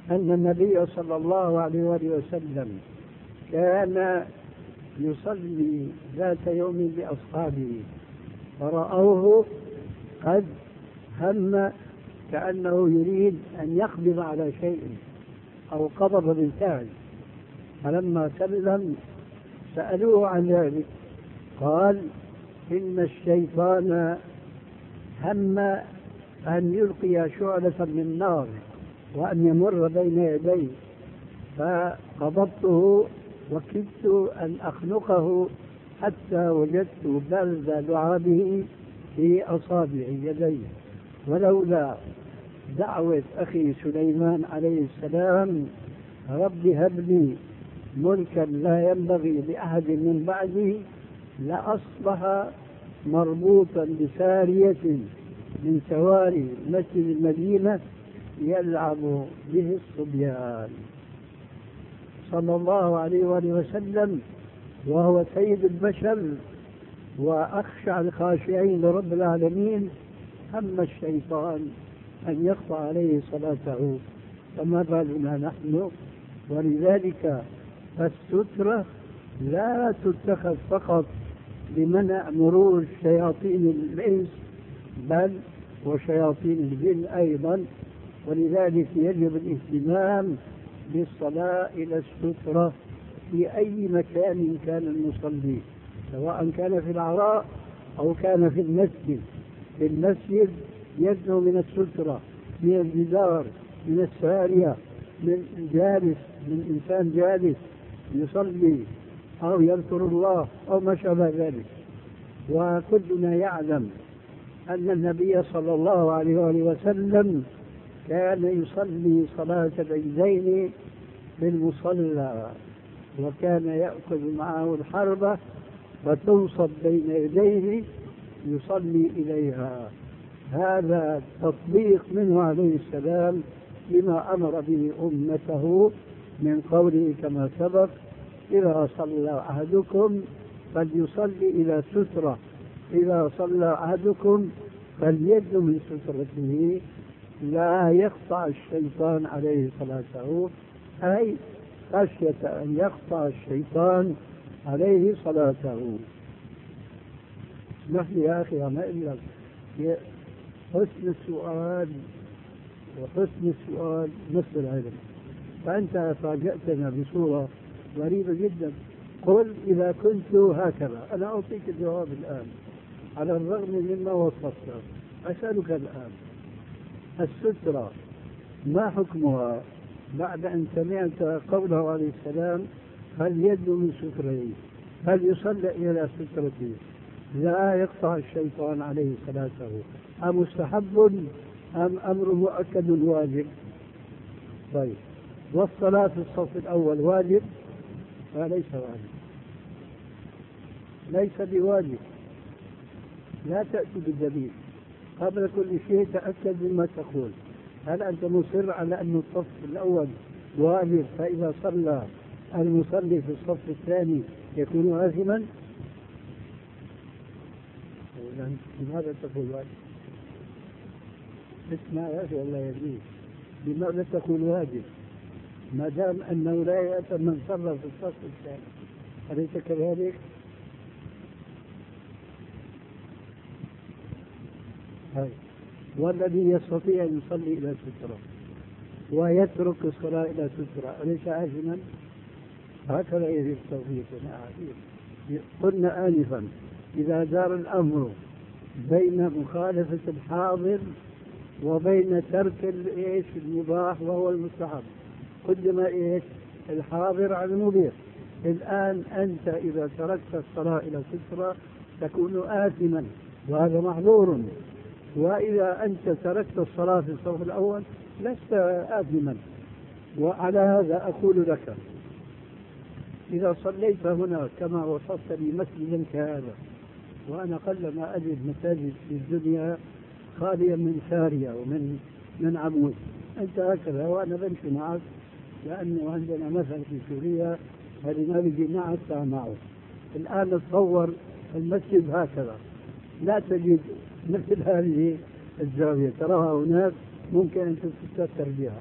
أن النبي صلى الله عليه وآله وسلم كان يصلي ذات يوم بأصحابه فرأوه قد هم كأنه يريد أن يقبض على شيء أو قبض بالفعل، فلما سلم سألوه عن ذلك قال إن الشيطان هم أن يلقي شعلة من نار وأن يمر بين يديه، فقبضته وكدت أن أخنقه حتى وجدت برد لعابه في أصابع يديه، ولولا دعوة أخي سليمان عليه السلام رب هب لي ملكا لا ينبغي لأحد من بعدي لأصبح مربوطا بسارية من سواري مسجد المدينة يلعب به الصبيان صلى الله عليه وآله وسلم، وهو سيد البشر وأخشع الخاشعين لرب العالمين، هم الشيطان أن يقطع عليه صلاته، فما بالنا نحن؟ ولذلك فالسترة لا تتخذ فقط لمنع مرور شياطين الإنس بل وشياطين الجن أيضا، ولذلك يجب الاهتمام بالصلاة إلى السترة في أي مكان كان المصلي، سواء كان في العراء أو كان في المسجد. في المسجد يدنو من السترة، من الجدار، من السارية، من جالس، من إنسان جالس يصلي أو يذكر الله أو ما شابه ذلك. وكلنا يعلم أن النبي صلى الله عليه وسلم كان يصلي صلاة العيدين في المصلى، وكان يأخذ معه الحربة فتنصب بين يديه يصلي إليها. هذا تطبيق منه عليه السلام لما أمر به أمته من قوله كما سبق إذا صلى أحدكم فليصلي إلى سترة، إذا صلى أحدكم فليدن من سترته لا يقطع الشيطان عليه صلاته، أي خشية أن يقطع الشيطان عليه صلاته. اسمح لي يا أخي أنا إلا حسن السؤال وحسن السؤال نصف العلم، فأنت فاجأتنا بصورة غريبة جدا. قل إذا كنت هكذا، أنا أعطيك الجواب الآن على الرغم مما وصفته. أسألك الآن السترة ما حكمها بعد أن سمعت قوله عليه السلام هل يد من ستره، هل يصلى إلى سترته لا يقطع الشيطان عليه صلاته، أم مستحب أم أمر مؤكد واجب؟ طيب، والصلاة في الصف الأول واجب؟ ليس واجب، ليس بواجب. لا تأتي بالدليل، قبل كل شيء تأكد مما تقول. هل أنت مصر على أن الصف الأول واجب فإذا صلى المصلي في الصف الثاني يكون آثما؟ لماذا تقول واجب؟ اسمع يا أخي الله يهديك، لماذا تقول واجب ما دام أنه لا يأتم من صلى في الصف الثاني؟ أليس كذلك؟ والذي يستطيع أن يصلي إلى سترة ويترك الصلاة إلى سترة أليس آثما؟ هكذا يجب التوفيق. قلنا آنفا إذا دار الأمر بين مخالفة الحاضر وبين ترك المباح وهو المستحب، قدم الحاضر على المبيح. الآن أنت إذا تركت الصلاة إلى سترة تكون آثما وهذا محظور، وإذا أنت تركت الصلاة في الصف الأول لست آثما. وعلى هذا أقول لك إذا صليت هنا كما وصفت لي مسجدا كهذا، وأنا قلما أجد مساجد في الدنيا خاليا من سارية ومن عمود، أنت هكذا وأنا بمشي معك، لأنه عندنا مثل في سوريا هذه بيجي معك معه. الآن تصور المسجد هكذا لا تجد مثل هذه الزاوية تراها هناك ممكن أن تتستر بها،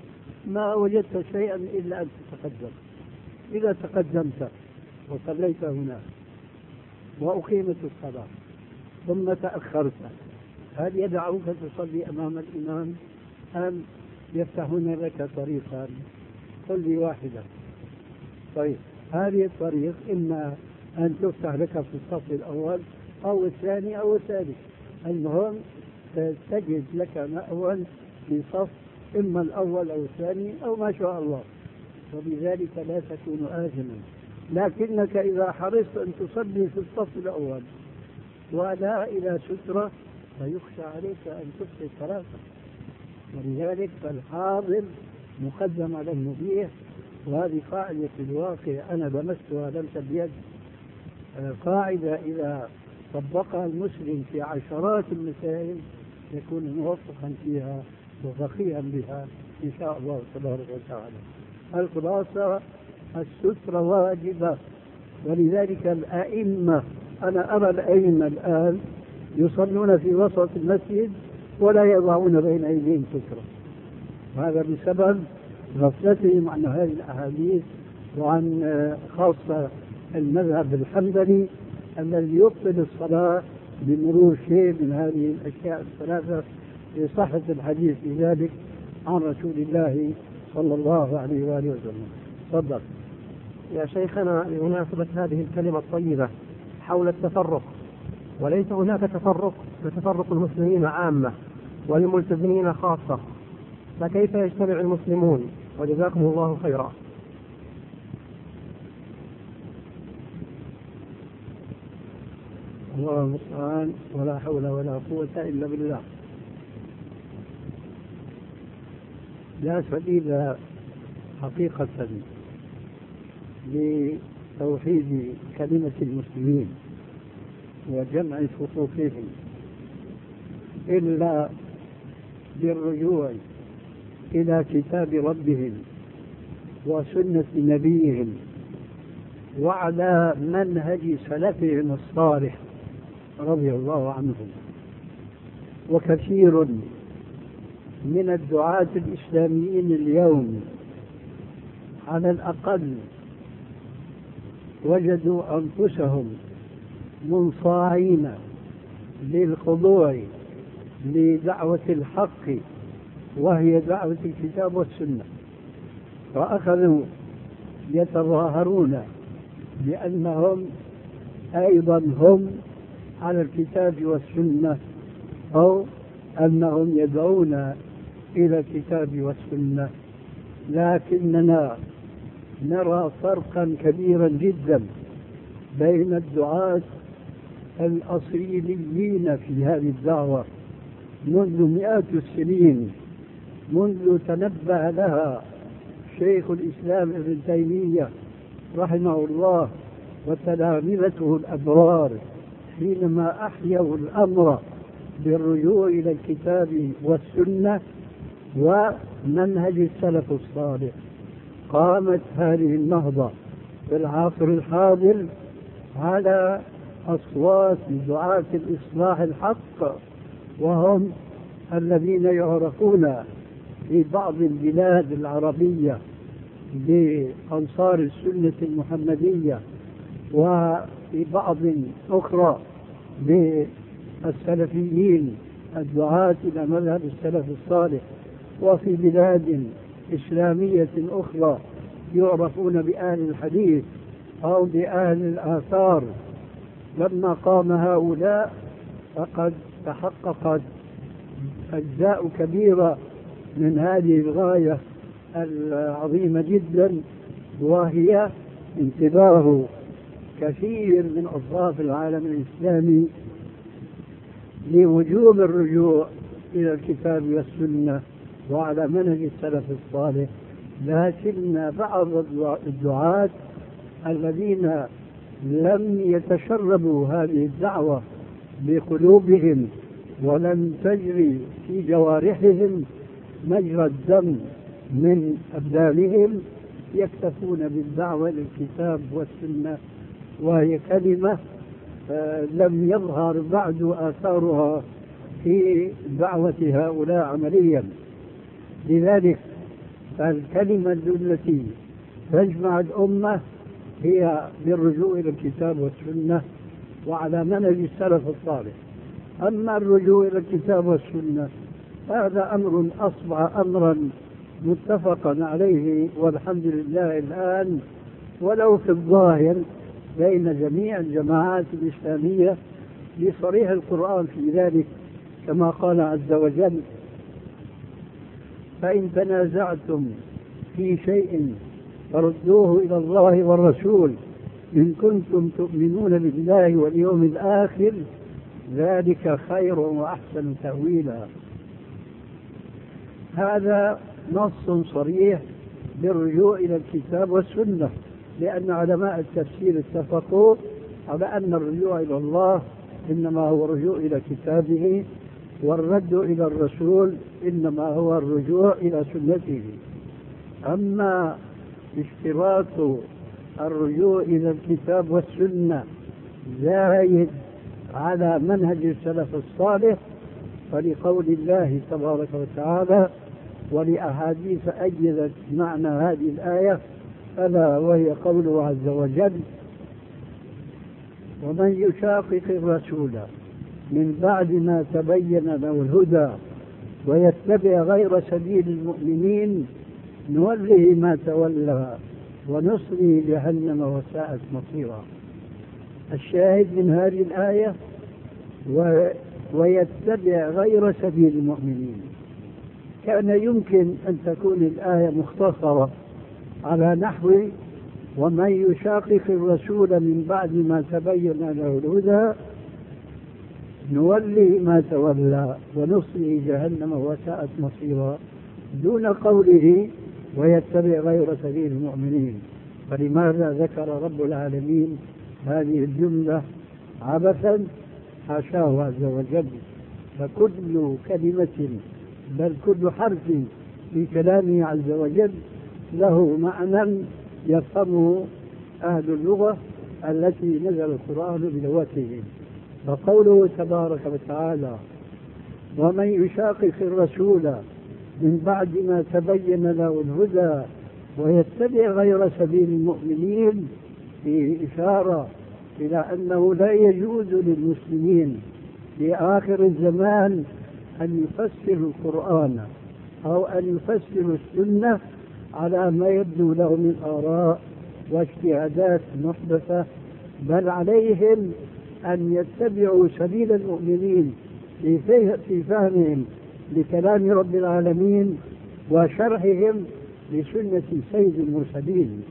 ما وجدت شيئا إلا أن تتقدم. إذا تقدمت وصليت هنا وأقيمت الصلاة ثم تأخرت، هل يدعوك تصلي أمام الإمام أم يفتحون لك طريقا؟ قل لي واحدة. طيب هذه الطريق إما أن تفتح لك في الصف الأول أو الثاني أو الثالث، المهم تجد لك مأوى في صف إما الأول أو الثاني أو ما شاء الله، وبذلك لا تكون آثما. لكنك إذا حرصت أن تصلي في الصف الأول ولا إلى سترة فيخشى عليك أن تفسد صلاتك، ولذلك فالحاضر مقدم على المبيح. وهذه قاعدة في الواقع أنا لمستها لمس بيد، قاعدة إذا طبقها المسلم في عشرات المسائل يكون موفقا فيها وفقيها بها إن شاء الله تبارك وتعالى. الخلاصة السترة واجبة، ولذلك الأئمة، أنا أرى الأئمة الآن يصلون في وسط المسجد ولا يضعون بين أيديهم سترة، وهذا بسبب غفلتهم عن هذه الأحاديث وعن خاصة المذهب الحنبلي الذي يبطل الصلاة بمرور شيء من هذه الأشياء الثلاثة لصحة الحديث في ذلك عن رسول الله صلى الله عليه وآله وسلم. تفضل يا شيخنا. بمناسبة هذه الكلمة الطيبة حول التفرق، وليس هناك تفرق لتفرق المسلمين عامة والملتزمين خاصة، فكيف يجتمع المسلمون؟ وجزاكم الله خيرا. الله المستعان، ولا حول ولا قوة إلا بالله. لا سبيل حقيقة لتوحيد كلمة المسلمين وجمع صفوفهم إلا بالرجوع إلى كتاب ربهم وسنة نبيهم وعلى منهج سلفهم الصالح رضي الله عنهم. وكثير من الدعاة الإسلاميين اليوم على الأقل وجدوا أنفسهم منصاعين للخضوع لدعوة الحق وهي دعوة الكتاب والسنة، وأخذوا يتظاهرون بأنهم أيضا هم على الكتاب والسنة أو أنهم يدعون إلى الكتاب والسنة. لكننا نرى فرقا كبيرا جدا بين الدعاة الأصيليين في هذه الدعوة منذ مئات السنين، منذ تنبه لها شيخ الإسلام ابن تيمية رحمه الله وتلامذته الأبرار حينما أحيوا الأمر بالرجوع إلى الكتاب والسنة ومنهج السلف الصالح. قامت هذه النهضة في العصر الحاضر على أصوات دعاة الإصلاح الحق، وهم الذين يعرفون في بعض البلاد العربية بأنصار السنة المحمدية، وفي بعض أخرى بالسلفيين الدعاة إلى مذهب السلف الصالح، وفي بلاد إسلامية أخرى يعرفون بأهل الحديث أو بأهل الآثار. لما قام هؤلاء فقد تحققت أجزاء كبيرة من هذه الغاية العظيمة جدا، وهي انتباه كثير من أطراف العالم الإسلامي لوجوب الرجوع إلى الكتاب والسنة وعلى منهج السلف الصالح. لكن بعض الدعاة الذين لم يتشربوا هذه الدعوة بقلوبهم ولم تجري في جوارحهم مجرى الدم من أبدانهم يكتفون بالدعوة للكتاب والسنة، وهي كلمة لم يظهر بعد آثارها في دعوة هؤلاء عمليا. لذلك فالكلمة التي تجمع الأمة هي بالرجوع إلى الكتاب والسنة وعلى منهج السلف الصالح. أما الرجوع إلى الكتاب والسنة هذا أمر أصبح أمرا متفقا عليه والحمد لله الآن، ولو في الظاهر بين جميع الجماعات الإسلامية لصريح القرآن في ذلك، كما قال عز وجل: فإن تنازعتم في شيء فردوه إلى الله والرسول إن كنتم تؤمنون بالله واليوم الآخر ذلك خير وأحسن تأويلا. هذا نص صريح بالرجوع إلى الكتاب والسنة، لأن علماء التفسير اتفقوا على أن الرجوع إلى الله إنما هو الرجوع إلى كتابه، والرد إلى الرسول إنما هو الرجوع إلى سنته. أما اشتراط الرجوع إلى الكتاب والسنة زايد على منهج السلف الصالح، فلقول الله تبارك وتعالى ولأحاديث أيدت معنى هذه الآية، ألا وهي قوله عز وجل: ومن يشاقق الرسول من بعد ما تبين له الهدى ويتبع غير سبيل المؤمنين نوله ما تولى ونصلي جهنم وساءت مصيرا. الشاهد من هذه الآية ويتبع غير سبيل المؤمنين. كان يمكن أن تكون الآية مختصرة على نحو ومن يشاقق الرسول من بعد ما تبين له الهدى نولي ما تولى ونصلي جهنم وساءت مصيرا، دون قوله ويتبع غير سبيل المؤمنين. فلماذا ذكر رب العالمين هذه الجملة عبثا؟ حاشاه عز وجل. فكل كلمة بل كل حرف في كلامه عز وجل له معنى يفهمه أهل اللغة التي نزل القرآن بلغتهم. فقوله تبارك وتعالى ومن يشاقق الرسول من بعد ما تبين له الهدى ويتبع غير سبيل المؤمنين فيه إشارة إلى أنه لا يجوز للمسلمين في آخر الزمان أن يفسروا القرآن أو أن يفسروا السنة على ما يبدو له من آراء واجتهادات محدثة، بل عليهم أن يتبعوا سبيل المؤمنين في فهمهم لكلام رب العالمين وشرحهم لسنة سيد المرسلين.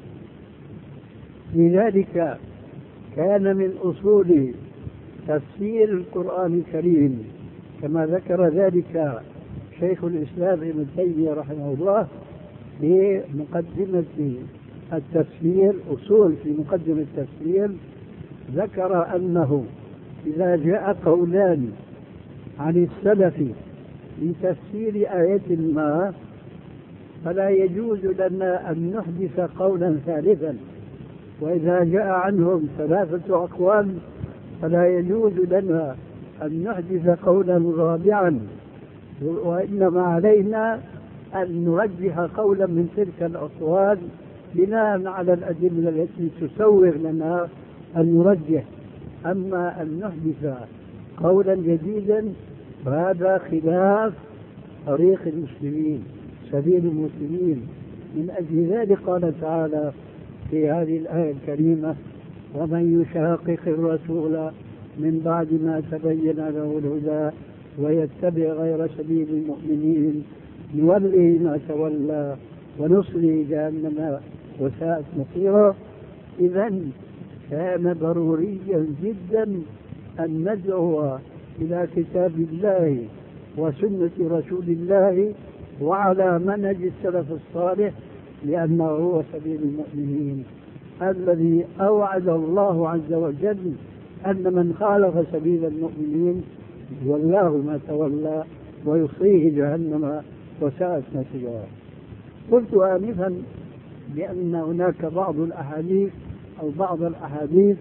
لذلك كان من أصول تفسير القرآن الكريم كما ذكر ذلك شيخ الإسلام ابن تيمية رحمه الله في مقدمة التفسير، أصول في مقدمة التفسير، ذكر أنه إذا جاء قولان عن السلف لتفسير آية ما فلا يجوز لنا أن نحدث قولا ثالثا، وإذا جاء عنهم ثلاثة أقوال فلا يجوز لنا أن نحدث قولا رابعا، وإنما علينا أن نرجح قولا من تلك الأقوال بناء على الأدلة التي تسوغ لنا أن نرجح. أما أن نحدث قولا جديدا فهذا خلاف طريق المسلمين سبيل المسلمين. من أجل ذلك قال تعالى في هذه الآية الكريمة ومن يشاقق الرسول من بعد ما تبين له الهدى ويتبع غير سبيل المؤمنين نولي ما تولى ونصلي جهنم وساءت مصيرا. إذن كان ضروريا جدا أن ندعو إلى كتاب الله وسنة رسول الله وعلى منهج السلف الصالح، لأنه هو سبيل المؤمنين الذي أوعد الله عز وجل أن من خالف سبيل المؤمنين والله ما تولى ويصليه جهنم وساءت مصيرا. قلت آنفا بأن هناك بعض الأحاديث أو بعض الأحاديث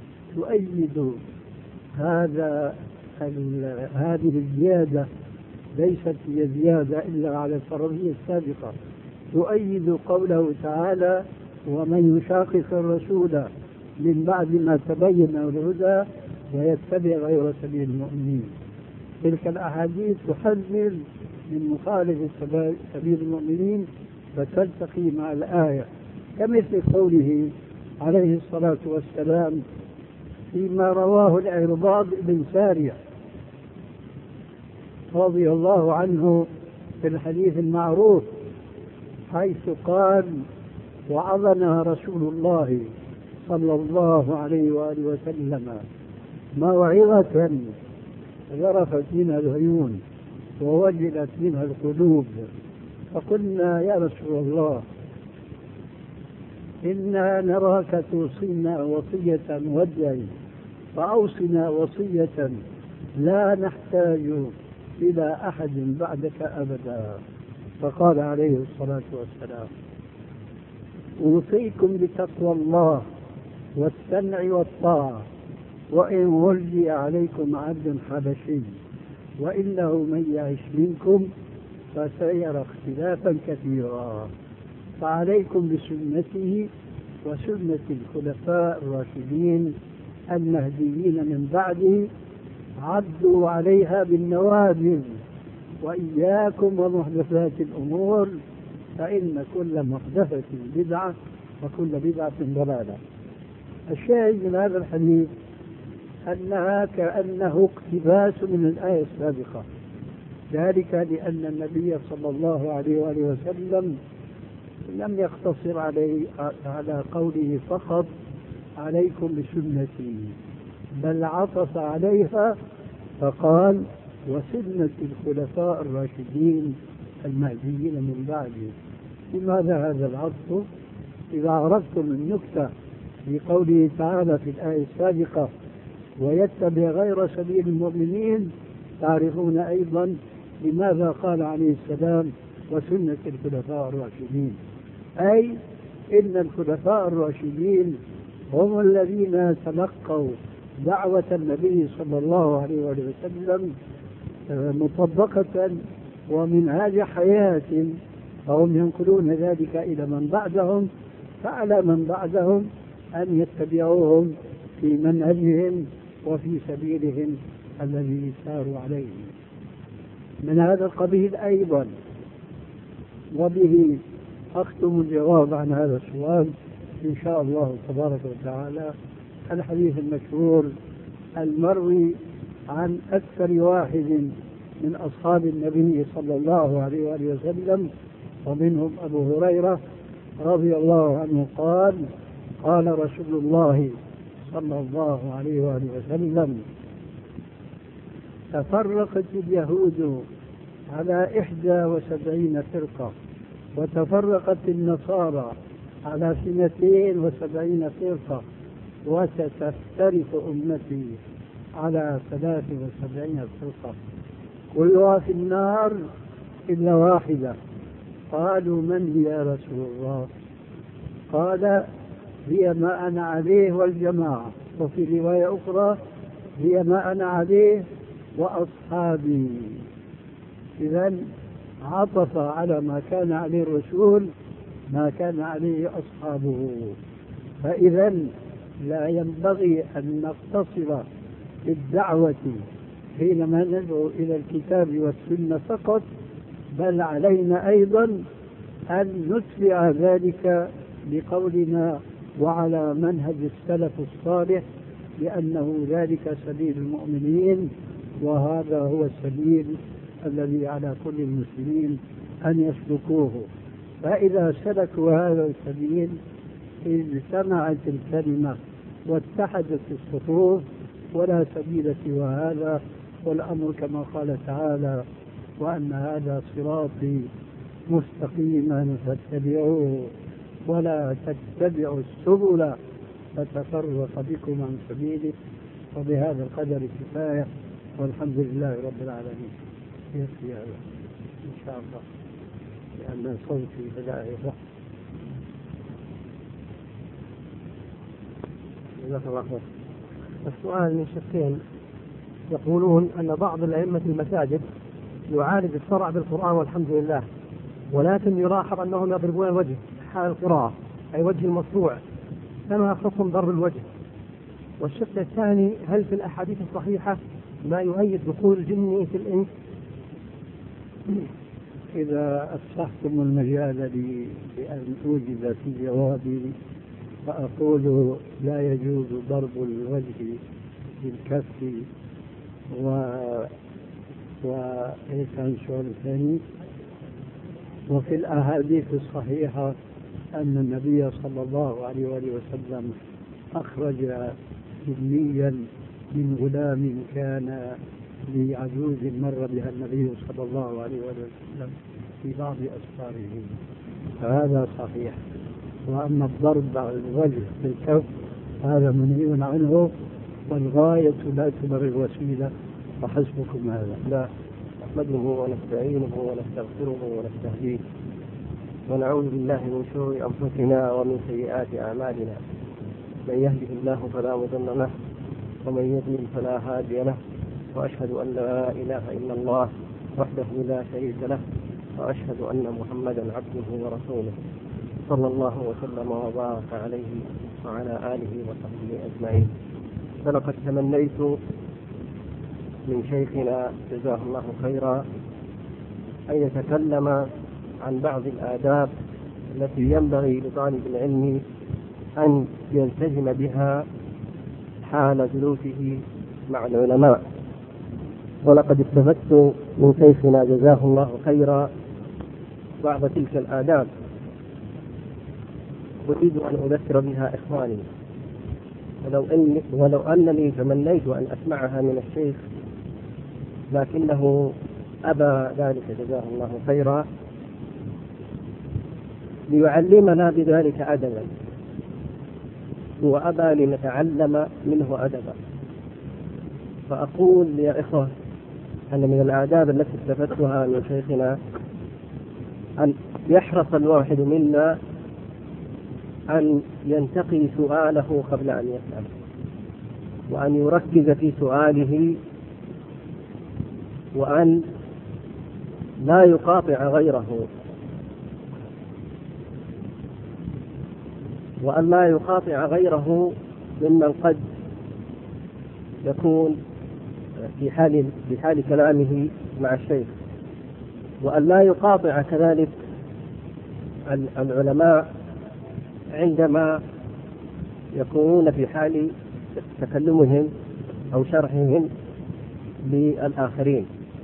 تؤيد هذه الزيادة ليست هي زيادة إلا على الفرضية السابقة، تؤيد قوله تعالى: ومن يشاقق الرسول من بعد ما تبين الهدى ويتبع غير سبيل المؤمنين. تلك الأحاديث تحذر من مخالفة سبيل المؤمنين فتلتقي مع الآية، كمثل قوله عليه الصلاة والسلام فيما رواه العرباض بن سارية رضي الله عنه في الحديث المعروف، حيث قال: وعظنا رسول الله صلى الله عليه وآله وسلم موعظة ذرفت منها العيون ووجلت منها القلوب، فقلنا: يا رسول الله، إنا نراك توصينا وصية مودع، فأوصنا وصية لا نحتاج إلى أحد بعدك أبدا. فقال عليه الصلاة والسلام: أوصيكم بتقوى الله والسمع والطاعة، وإن ولي عليكم عبد حبشي، وإنه من يعش منكم فسيرى اختلافا كثيرا، فعليكم بسنته وسنة الخلفاء الراشدين المهديين من بعده، عضوا عليها بالنواجذ، وإياكم ومحدثات الأمور، فإن كل محدثة بدعة وكل بدعة ضلالة. الشاهد من هذا الحديث أنها كأنه اقتباس من الآية السابقة، ذلك لأن النبي صلى الله عليه وآله وسلم لم يقتصر على قوله فقط: عليكم بسنتي، بل عطف عليها فقال: وسنة الخلفاء الراشدين المهديين من بعده. لماذا هذا العطف؟ إذا عرفتم النكتة في قوله تعالى في الآية السابقة: ويتبع غير سبيل المؤمنين، تعرفون أيضا لماذا قال عليه السلام: وسنة الخلفاء الراشدين، أي إن الخلفاء الراشدين هم الذين تلقوا دعوة النبي صلى الله عليه وسلم مطبقة ومنهاج حياة، فهم ينقلون ذلك إلى من بعدهم، فعلى من بعدهم أن يتبعوهم في منهجهم وفي سبيلهم الذي ساروا عليه. من هذا القبيل أيضا، وبه أختم الجواب عن هذا السؤال إن شاء الله تبارك وتعالى، الحديث المشهور المروي عن أكثر واحد من أصحاب النبي صلى الله عليه وآله وسلم، ومنهم أبو هريرة رضي الله عنه قال: قال رسول الله صلى الله عليه وآله وسلم: تفرقت اليهود على 71 فرقة، وتفرقت النصارى على 72 فرقة، وستفترق أمتي على 73 فرقة، كلها في النار إلا واحدة. قالوا: من هي يا رسول الله؟ قال: هي ما أنا عليه والجماعة، وفي رواية أخرى: هي ما أنا عليه وأصحابي. إذن عطف على ما كان عليه الرسول ما كان عليه أصحابه. فإذا لا ينبغي أن نقتصر بالدعوة حينما ندعو إلى الكتاب والسنة فقط، بل علينا أيضا أن نتبع ذلك بقولنا وعلى منهج السلف الصالح، لأنه ذلك سبيل المؤمنين، وهذا هو السبيل الذي على كل المسلمين أن يسلكوه. فإذا سلكوا هذا السبيل اجتمعت الكلمة واتحدت الصفوف، ولا سبيل سوى هذا. والأمر كما قال تعالى: وأن هذا صراطي مستقيما فاتبعوه ولا تتبعوا السبل فتفرق بكم عن سبيله. وبهذا القدر كفاية، والحمد لله رب العالمين. يكفي هذا إن شاء الله، لأن صوتي بدأ يضعف. جزاك الله خير. السؤال من شخصين يقولون أن بعض الأئمة المساجد يعالج الشرع بالقرآن والحمد لله، ولكن يلاحظ أنهم يضربون الوجه حال القراءة، أي وجه المصروع، كما حكم ضرب الوجه. والشق الثاني، هل في الأحاديث الصحيحة ما يؤيد دخول الجن في الإنس؟ إذا أفسحتم المجال بأن أوجد في جوابي فأقول لا يجوز ضرب الوجه بالكف وإيش عن السؤال الثاني. وفي الأحاديث الصحيحة أن النبي صلى الله عليه وآله وسلم أخرج جنيا من غلام كان لعجوز مر بها النبي صلى الله عليه وآله وسلم في بعض أسفاره، فهذا صحيح. وأما الضرب على الوجه بالكف هذا منهي عنه، والغاية لا تبرر الوسيلة، فحسبكم هذا. لا، نحمده ونستعينه ونستغفره ونستهديه ونعوذ بالله من شرور أنفسنا ومن سيئات أعمالنا، من يهده الله فلا مضل له ومن يضلل فلا هادي له، وأشهد أن لا إله إلا الله وحده لا شريك له، وأشهد أن محمدا عبده ورسوله صلى الله وسلم وبارك عليه وعلى آله وصحبه أجمعين. فلقد تمنيت من شيخنا جزاه الله خيرا أن يتكلم عن بعض الآداب التي ينبغي لطالب العلم أن يلتزم بها حال جلوسه مع العلماء. ولقد استفدت من شيخنا جزاه الله خيرا بعض تلك الآداب، أريد أن أذكر بها إخواني، ولو أنني تمنيت أن أسمعها من الشيخ لكنه أبى ذلك جزاه الله خيرا، ليعلمنا بذلك أدبا، وأبى لنتعلم منه أدبا. فأقول يا إخوة أن من الآداب التي استفدتها من شيخنا أن يحرص الواحد منا أن ينتقي سؤاله قبل أن يسأل، وأن يركز في سؤاله، وأن لا يقاطع غيره، وأن لا يقاطع غيره ممن قد يكون في حال كلامه مع الشيخ، وأن لا يقاطع كذلك العلماء عندما يكونون في حال تكلمهم أو شرحهم للآخرين.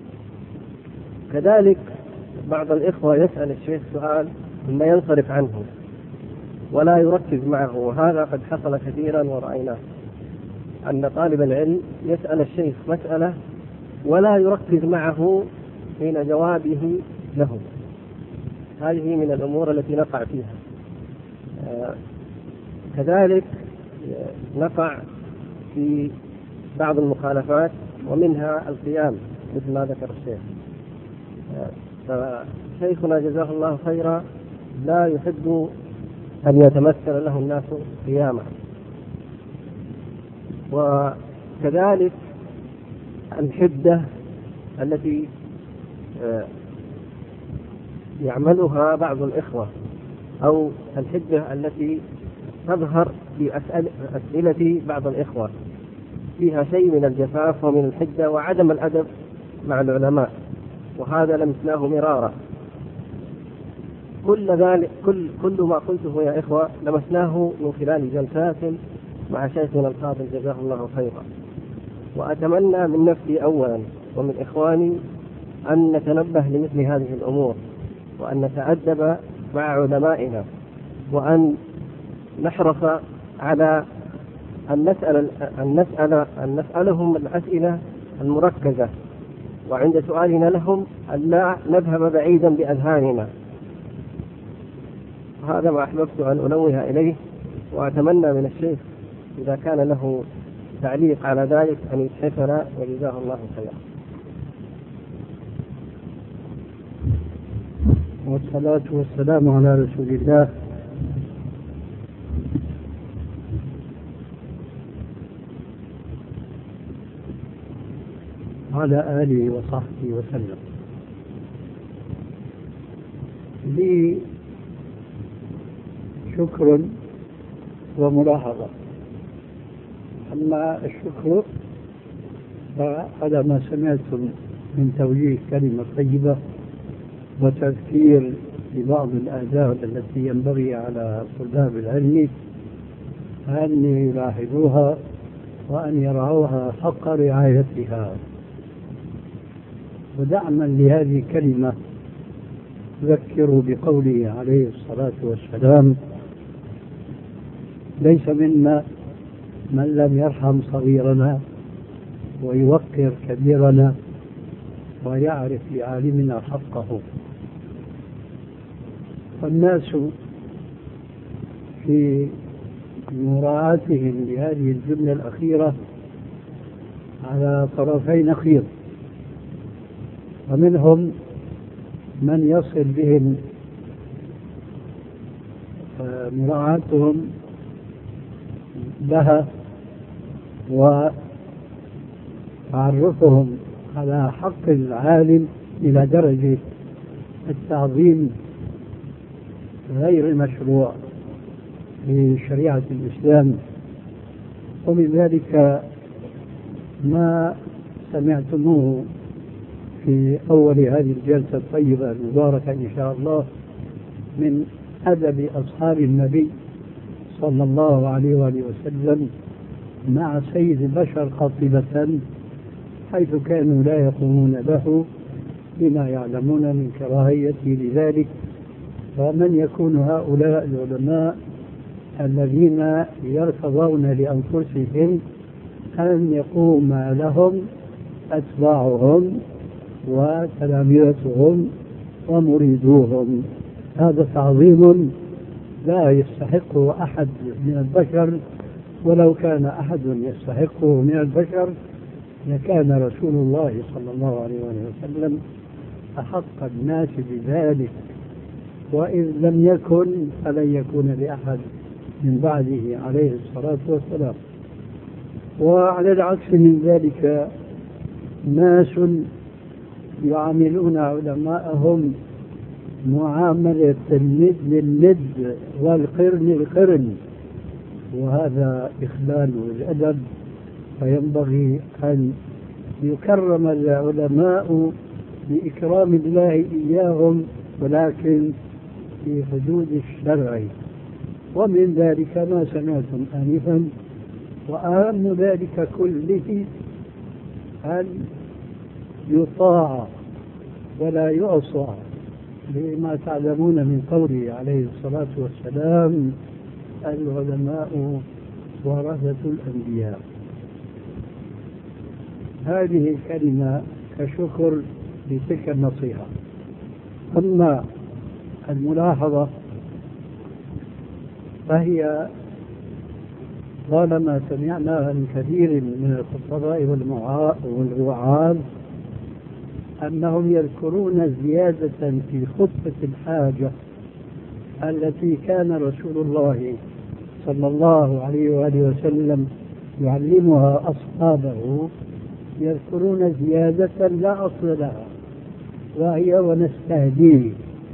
كذلك بعض الإخوة يسأل الشيخ سؤال ثم ينصرف عنه ولا يركز معه، وهذا قد حصل كثيرا ورأيناه، أن طالب العلم يسأل الشيخ مسألة ولا يركز معه حين جوابه له. هذه من الأمور التي نقع فيها. كذلك نقع في بعض المخالفات، ومنها القيام مثل ما ذكر الشيخ. فشيخنا جزاه الله خيرا لا يحب أن يتمثل له الناس قياما. وكذلك الحدة التي يعملها بعض الإخوة، أو الحدة التي تظهر في أسئلة بعض الإخوة، فيها شيء من الجفاف ومن الحدة وعدم الأدب مع العلماء، وهذا لمسناه مرارا. كل ما قلته يا إخوة لمسناه من خلال جلسات مع شيخنا الفاضل جزاه الله خيرا. وأتمنى من نفسي أولا ومن إخواني أن نتنبه لمثل هذه الأمور، وأن نتأدب مع علمائنا، وأن نحرص على أن نسألهم الأسئلة المركزة، وعند سؤالنا لهم أن لا نذهب بعيدا بأذهاننا. هذا ما أحببت أن أنوه إليه، وأتمنى من الشيخ إذا كان له تعليق على ذلك أن يتحفنا، وجزاه الله خيرا. والصلاة والسلام على رسول الله وعلى آله وصحبه وسلم. لي شكر وملاحظة. أما الشكر فعلى ما سمعتم من توجيه كلمة طيبة وتذكير ببعض الآداب التي ينبغي على طلاب العلم أن يلاحظوها وأن يرعوها حق رعايتها. ودعما لهذه الكلمة ذكروا بقوله عليه الصلاة والسلام: ليس منا من لم يرحم صغيرنا ويوقر كبيرنا ويعرف لعالمنا حقه. فالناس في مراعاتهم لهذه الجملة الأخيرة على طرفي نقيض، ومنهم من يصل بهم مراعاتهم لها وتعرفهم على حق العالم إلى درجة التعظيم غير مشروع في شريعة الإسلام. ومن ذلك ما سمعتموه في أول هذه الجلسة الطيبة المباركة إن شاء الله من أدب أصحاب النبي صلى الله عليه وآله وسلم مع سيد البشر قاطبة، حيث كانوا لا يقومون له بما يعلمون من كراهيته لذلك. فمن يكون هؤلاء العلماء الذين يرتضون لأنفسهم أن يقوم لهم أتباعهم وتلاميذهم ومريدوهم؟ هذا تعظيم لا يستحقه أحد من البشر، ولو كان أحد يستحقه من البشر لكان رسول الله صلى الله عليه وسلم أحق الناس بذلك، وإذ لم يكن فلن يكون لأحد من بعده عليه الصلاة والسلام. وعلى العكس من ذلك ناس يعاملون علماءهم معاملة الند للند والقرن القرن، وهذا إخلال الأدب. فينبغي أن يكرم العلماء بإكرام الله إياهم، ولكن في حدود الشرع. ومن ذلك ما سمعتم آنفا، وأهم ذلك كله أن يطاع ولا يعصى، لما تعلمون من قوله عليه الصلاة والسلام: العلماء ورثة الأنبياء. هذه الكلمة كشكر لتلك النصيحة. أما الملاحظة فهي طالما سمعناها من كثير من الخطباء والوعاظ أنهم يذكرون زيادة في خطبة الحاجة التي كان رسول الله صلى الله عليه وآله وسلم يعلمها أصحابه، يذكرون زيادة لا أصل لها، وهي ونستهديه.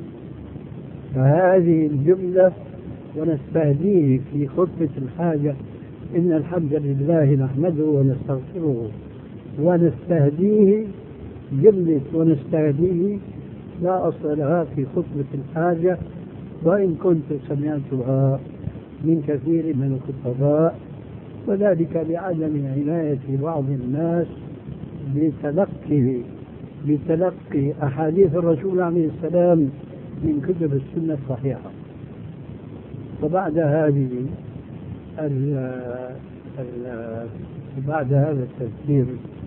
فهذه الجملة ونستهديه في خطبة الحاجة: إن الحمد لله نحمده ونستغفره ونستهديه، جملة ونستهديه لا أصل لها في خطبة الحاجة، وإن كنت سمعتها من كثير من الخطباء، وذلك لعدم عناية بعض الناس بتلقي أحاديث الرسول عليه السلام من كتب السنة الصحيحة. وبعد بعد هذا التذكير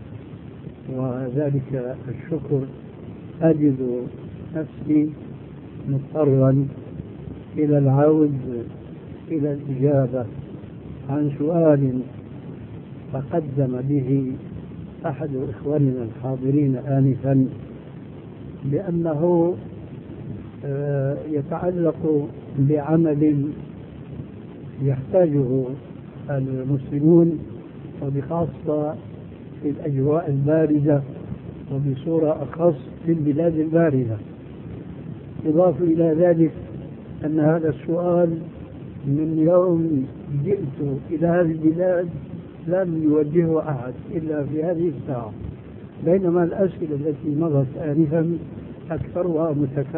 وذلك الشكر أجد نفسي مضطرا إلى العود إلى الإجابة عن سؤال تقدم به أحد إخواننا الحاضرين آنفا، بأنه يتعلق بعمل يحتاجه المسلمون، وبخاصة في الأجواء الباردة، وبصورة أخص في البلاد الباردة. يضاف إلى ذلك أن هذا السؤال من يوم جئت إلى هذه البلاد لم يوجهه أحد إلا في هذه الساعة، بينما الأسئلة التي مضت آنفا أكثرها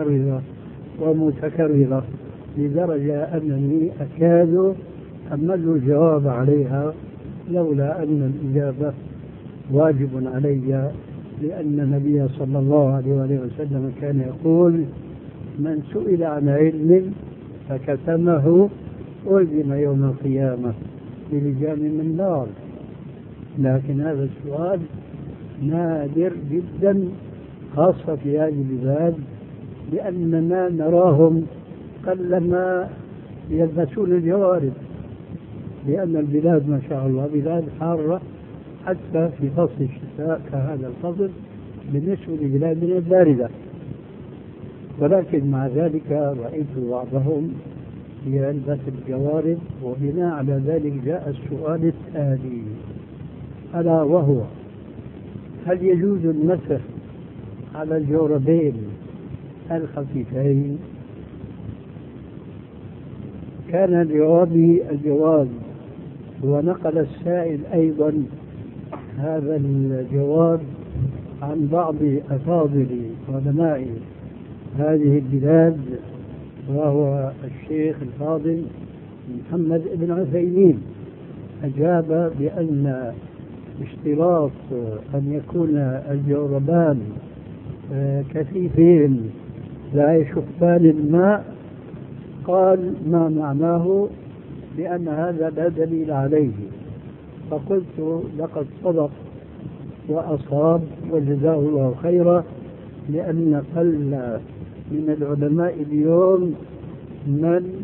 متكررة لدرجة أنني أكاد أمل الجواب عليها، لولا أن الإجابة واجب علي، لأن النبي صلى الله عليه وسلم كان يقول: من سئل عن علم فكتمه ألزم يوم القيامة بلجام من نار. لكن هذا السؤال نادر جدا، خاصة في هذه البلاد، لأننا نراهم قلما يلبسون الجوارب، لأن البلاد ما شاء الله بلاد حارة حتى في فصل الشتاء كهذا الفصل بالنسبة لبلادنا الباردة. ولكن مع ذلك رأيت بعضهم يلبس الجوارب، وبناء على ذلك جاء السؤال التالي، ألا وهو: هل يجوز المسح على الجوربين الخفيفين؟ كان جوابي الجواز، ونقل السائل أيضا هذا الجواب عن بعض أفاضل علماء هذه البلاد، وهو الشيخ الفاضل محمد بن عثيمين. أجاب بأن اشتراط أن يكون الجوربان كثيفين لا يشفان الماء، قال ما معناه بأن هذا لا دليل عليه. فقلت: لقد صدق وأصاب وجزاه الله خيرا، لأن قل من العلماء اليوم من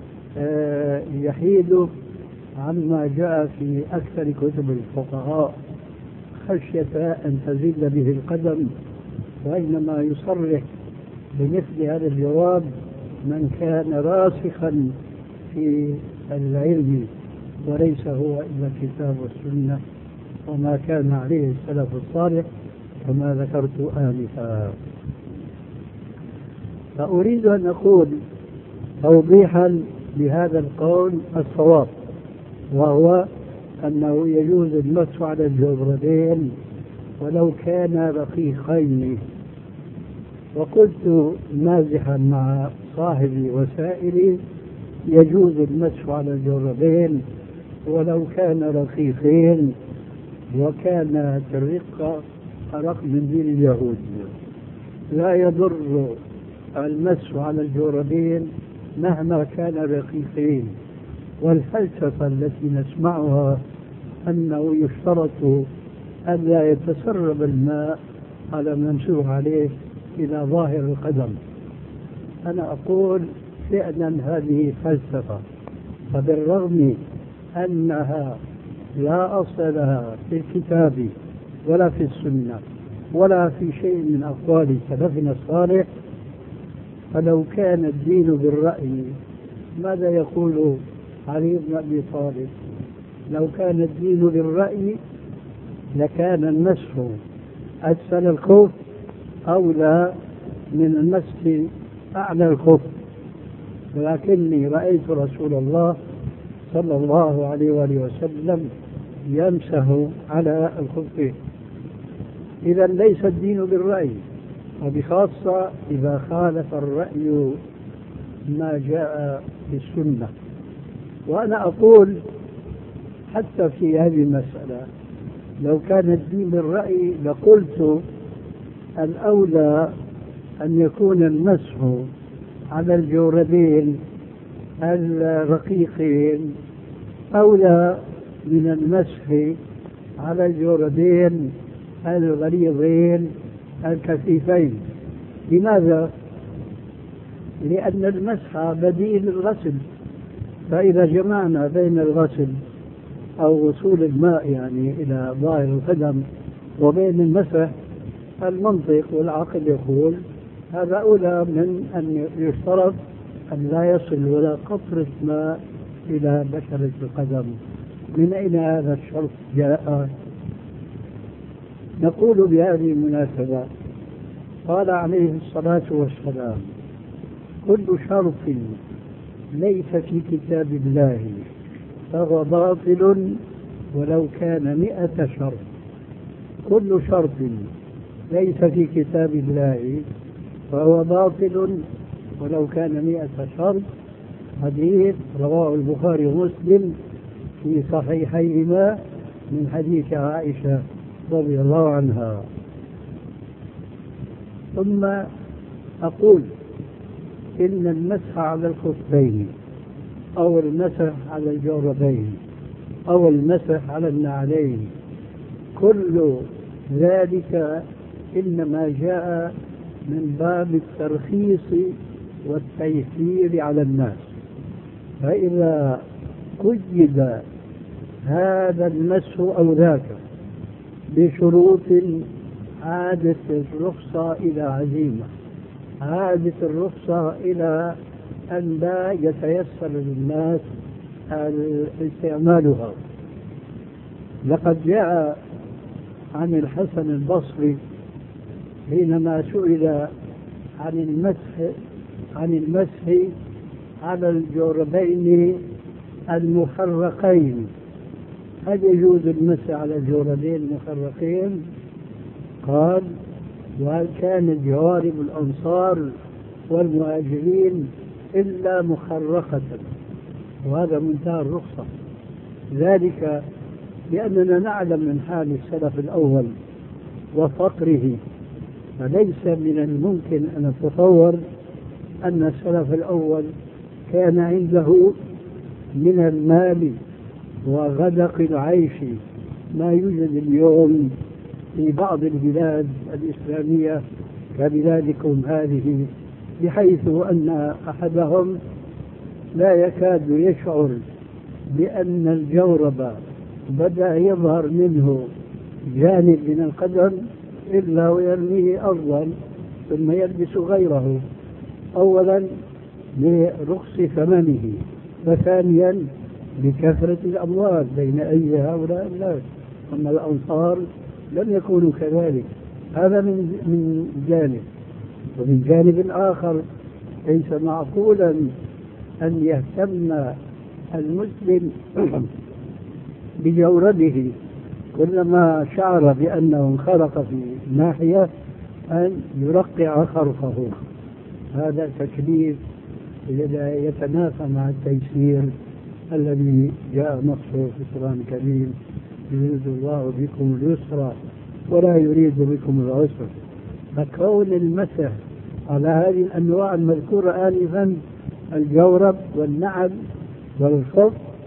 يحيد عما جاء في أكثر كتب الفقهاء خشية أن تزل به القدم، وإنما يصرح بمثل هذا الجواب من كان راسخا في العلم، وليس هو إلا الكتاب والسنة وما كان عليه السلف الصالح كما ذكرت آنفا. فأريد أن أقول توضيحا لهذا القول الصواب، وهو أنه يجوز المسح على الجوربين ولو كان رقيقين. وقلت مازحا مع صاحبي وسائلي: يجوز المسح على الجوربين ولو كان رقيقين، وكانت الرقة أرق من دين اليهود. لا يضر المسح على الجوربين مهما كان رقيقين. والفلسفة التي نسمعها أنه يشترط أن لا يتسرب الماء على الممسوح عليه إلى ظاهر القدم، أنا أقول فعلا هذه فلسفة، فبالرغم أنها لا أصل لها في الكتاب ولا في السنة ولا في شيء من أقوال سلفنا الصالح، فلو كان الدين بالرأي ماذا يقول علي بن أبي طالب؟ لو كان الدين بالرأي لكان المسح أسفل الخف أولى من المسح أعلى الخف، ولكني رأيت رسول الله صلى الله عليه وآله وسلم يمسح على الخفين. إذا ليس الدين بالرأي، وبخاصة إذا خالف الرأي ما جاء في السنة. وأنا أقول حتى في هذه المسألة لو كان الدين بالرأي لقلت الأولى أن يكون المسح على الجوربين الرقيقين أولى من المسح على الجوربين الغليظين الكثيفين. لماذا؟ لأن المسح بديل الغسل، فإذا جمعنا بين الغسل أو وصول الماء يعني إلى ظاهر القدم وبين المسح، المنطق والعقل يقول هذا أولى من أن يشترط أن لا يصل ولا قطرة ماء إلى بشرة القدم. من أين هذا الشرط جاء؟ نقول بهذه المناسبة: قال عليه الصلاة والسلام: كل شرط ليس في كتاب الله فهو باطل ولو كان 100 شرط. كل شرط ليس في كتاب الله فهو باطل ولو كان 100 شرط. حديث رواه البخاري ومسلم في صحيحيهما من حديث عائشة رضي الله عنها. ثم أقول إن المسح على الخفين أو المسح على الجوربين أو المسح على النعلين كل ذلك إنما جاء من باب الترخيص والتيسير على الناس. فإذا قيد هذا المسح أو ذاك بشروط عادت الرخصة إلى عزيمة، عادت الرخصة إلى أن لا يتيسر للناس استعمالها. لقد جاء عن الحسن البصري حينما سئل عن المسح على الجوربين المخرقين، هل يجوز المسح على الجوربين المخرقين؟ قال: وهل كانت جوارب الأنصار والمهاجرين إلا مخرقة؟ وهذا منتهى الرخصة، ذلك لأننا نعلم من حال السلف الأول وفقره، فليس من الممكن أن نتصور أن السلف الأول كان عنده من المال وغدق العيش ما يوجد اليوم في بعض البلاد الإسلامية كبلادكم هذه، بحيث أن أحدهم لا يكاد يشعر بأن الجورب بدأ يظهر منه جانب من القدم إلا ويرميه أرضا ثم يلبس غيره، أولا لرخص ثمنه، وثانيا لكثرة الأموال بين أي هؤلاء الناس. أما الأنصار لم يكونوا كذلك. هذا من جانب. ومن جانب آخر ليس معقولا أن يهتم المسلم بجوربه كلما شعر بأنه انخرق في ناحية أن يرقع خرقه. هذا تكليف يتنافى مع التيسير الذي جاء نصه في القرآن الكريم: يريد الله بكم اليسر ولا يريد بكم العسر. فكون المسح على هذه الأنواع المذكورة آنفا، الجورب والنعل والخف،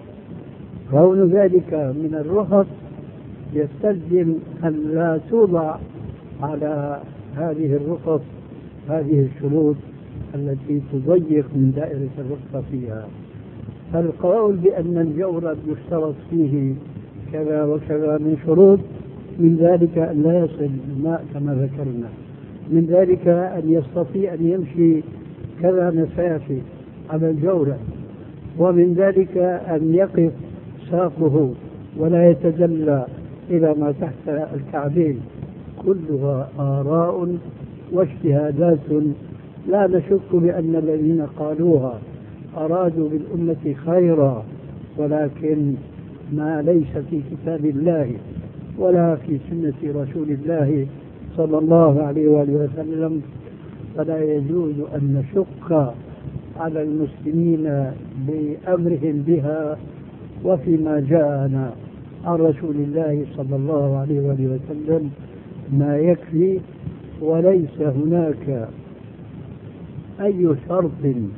كون ذلك من الرخص يستلزم أن لا توضع على هذه الرخص هذه الشروط التي تضيق من دائرة الرخصة فيها. فالقول بأن الجورب يشترط فيه كذا وكذا من شروط، من ذلك أن لا يصل الماء كما ذكرنا، من ذلك أن يستطيع أن يمشي كذا مسافة على الجورب، ومن ذلك أن يقف ساقه ولا يتجلى إلى ما تحت الكعبين. كلها آراء واجتهادات لا نشك بأن الذين قالوها أرادوا بالأمة خيرا، ولكن ما ليس في كتاب الله ولا في سنة رسول الله صلى الله عليه وآله وسلم فلا يجوز أن نشق على المسلمين بأمرهم بها. وفيما جاءنا عن رسول الله صلى الله عليه وآله وسلم ما يكفي، وليس هناك أي شرط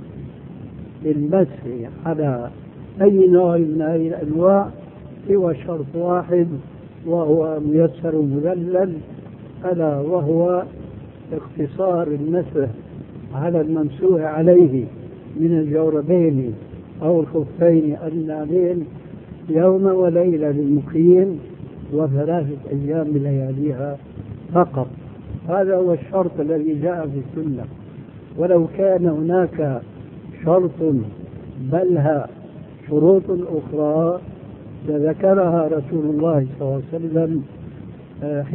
للمسح على أي نوع من هذه الأنواع سوى شرط واحد، وهو ميسر مذلل، ألا وهو اقتصار المسح على الممسوح عليه من الجوربين أو الخفين النعلين يوم وليلة للمقيم، و3 أيام بلياليها فقط. هذا هو الشرط الذي جاء في السنة. ولو كان هناك شرط بلها شروط أخرى لذكرها رسول الله صلى الله عليه وسلم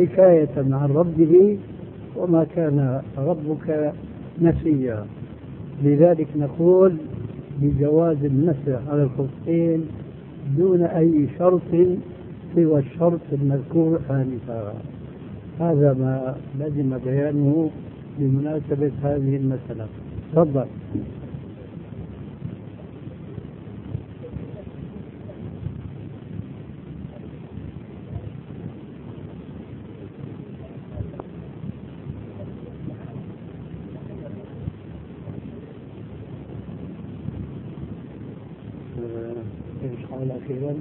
حكاية عن ربه: وما كان ربك نسيا. لذلك نقول بجواز المسح على الخفين دون أي شرط سوى الشرط المذكور آنفا. هذا ما لزم بيانه بمناسبة هذه المسألة. تفضل. ايش قال اخيرا؟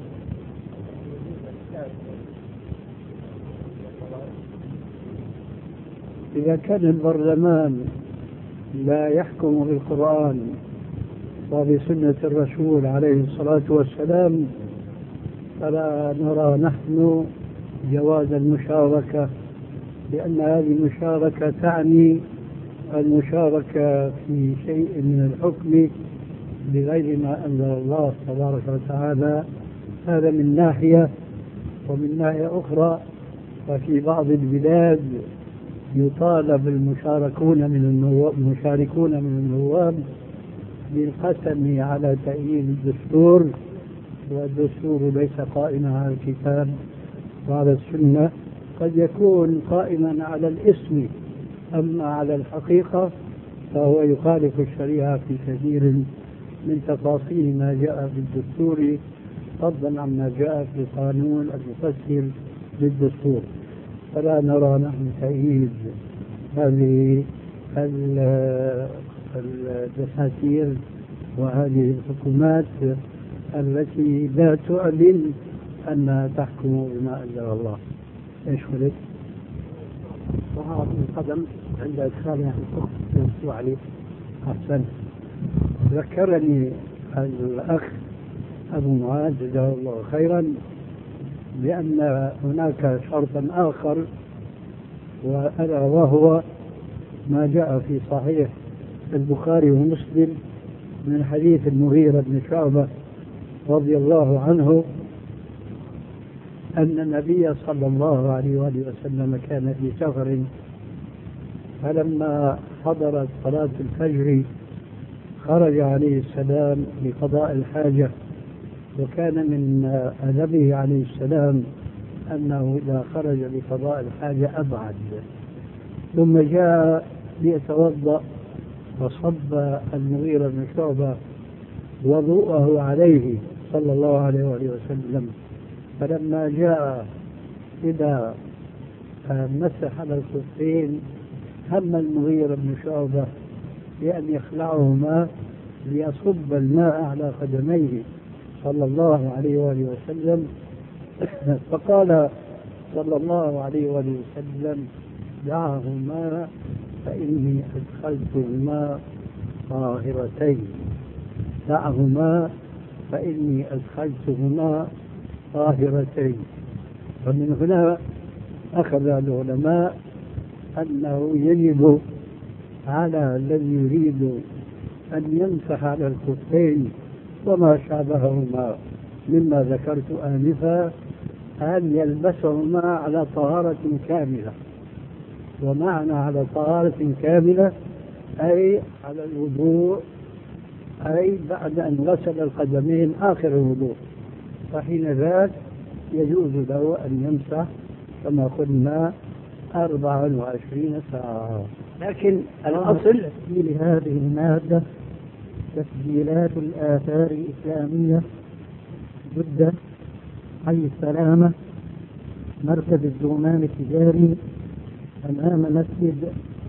اذا كان البرلمان لا يحكم بالقرآن وبسنة الرسول عليه الصلاة والسلام فلا نرى نحن جواز المشاركة، لأن هذه المشاركة تعني المشاركة في شيء من الحكم بغير ما أنزل الله تبارك وتعالى. هذا من ناحية، ومن ناحية أخرى ففي بعض البلاد يطالب المشاركون من النواب بالقسم على تأييد الدستور، والدستور ليس قائما على الكتاب وعلى السنة، قد يكون قائما على الاسم، أما على الحقيقة فهو يخالف الشريعة في كثير من تفاصيل ما جاء في الدستور، فضلا عما جاء في القانون المفسر للدستور. فلا نرى نحن تأييد هذه الدساتير وهذه الحكومات التي لا تعلن أنها تحكم بما أنزل الله. ايش قلت؟ طهارة القدم عند إدخالها في الفقه يمسوا عليه. أحسن. ذكرني الأخ أبو معاذ جزاه الله خيرا بأن هناك شرطا آخر، وألا وهو ما جاء في صحيح البخاري ومسلم من حديث المغيرة بن شعبة رضي الله عنه أن النبي صلى الله عليه وآله وسلم كان في سفر، فلما حضرت صلاة الفجر خرج عليه السلام لقضاء الحاجة، وكان من أدبه عليه السلام أنه إذا خرج لقضاء الحاجة أبعد، ثم جاء ليتوضأ فصب المغيرة بن شعبة وضوءه عليه صلى الله عليه وآله وسلم، فلما جاء إذا مسح على الخفين هم المغيرة بن شعبة بأن يخلعهما ليصب الماء على قدميه صلى الله عليه وآله وسلم، فقال صلى الله عليه وآله وسلم: دعهما فإني أدخلتهما طاهرتين، دعهما فإني أدخلتهما طاهرتين. ومن هنا أخذ العلماء أنه يجب على الذي يريد أن يمسح على الخفين وما شابههما مما ذكرت آنفا أن يلبسهما على طهارة كاملة. ومعنى على طهارة كاملة أي على الوضوء، أي بعد أن غسل القدمين آخر الوضوء، فحين ذاك يجوز له أن يمسح كما قلنا 24 ساعة. لكن الأصل تسجيل هذه المادة تسجيلات الآثار الإسلامية جدة حي السلامة مركز الزومان التجاري أمام مسجد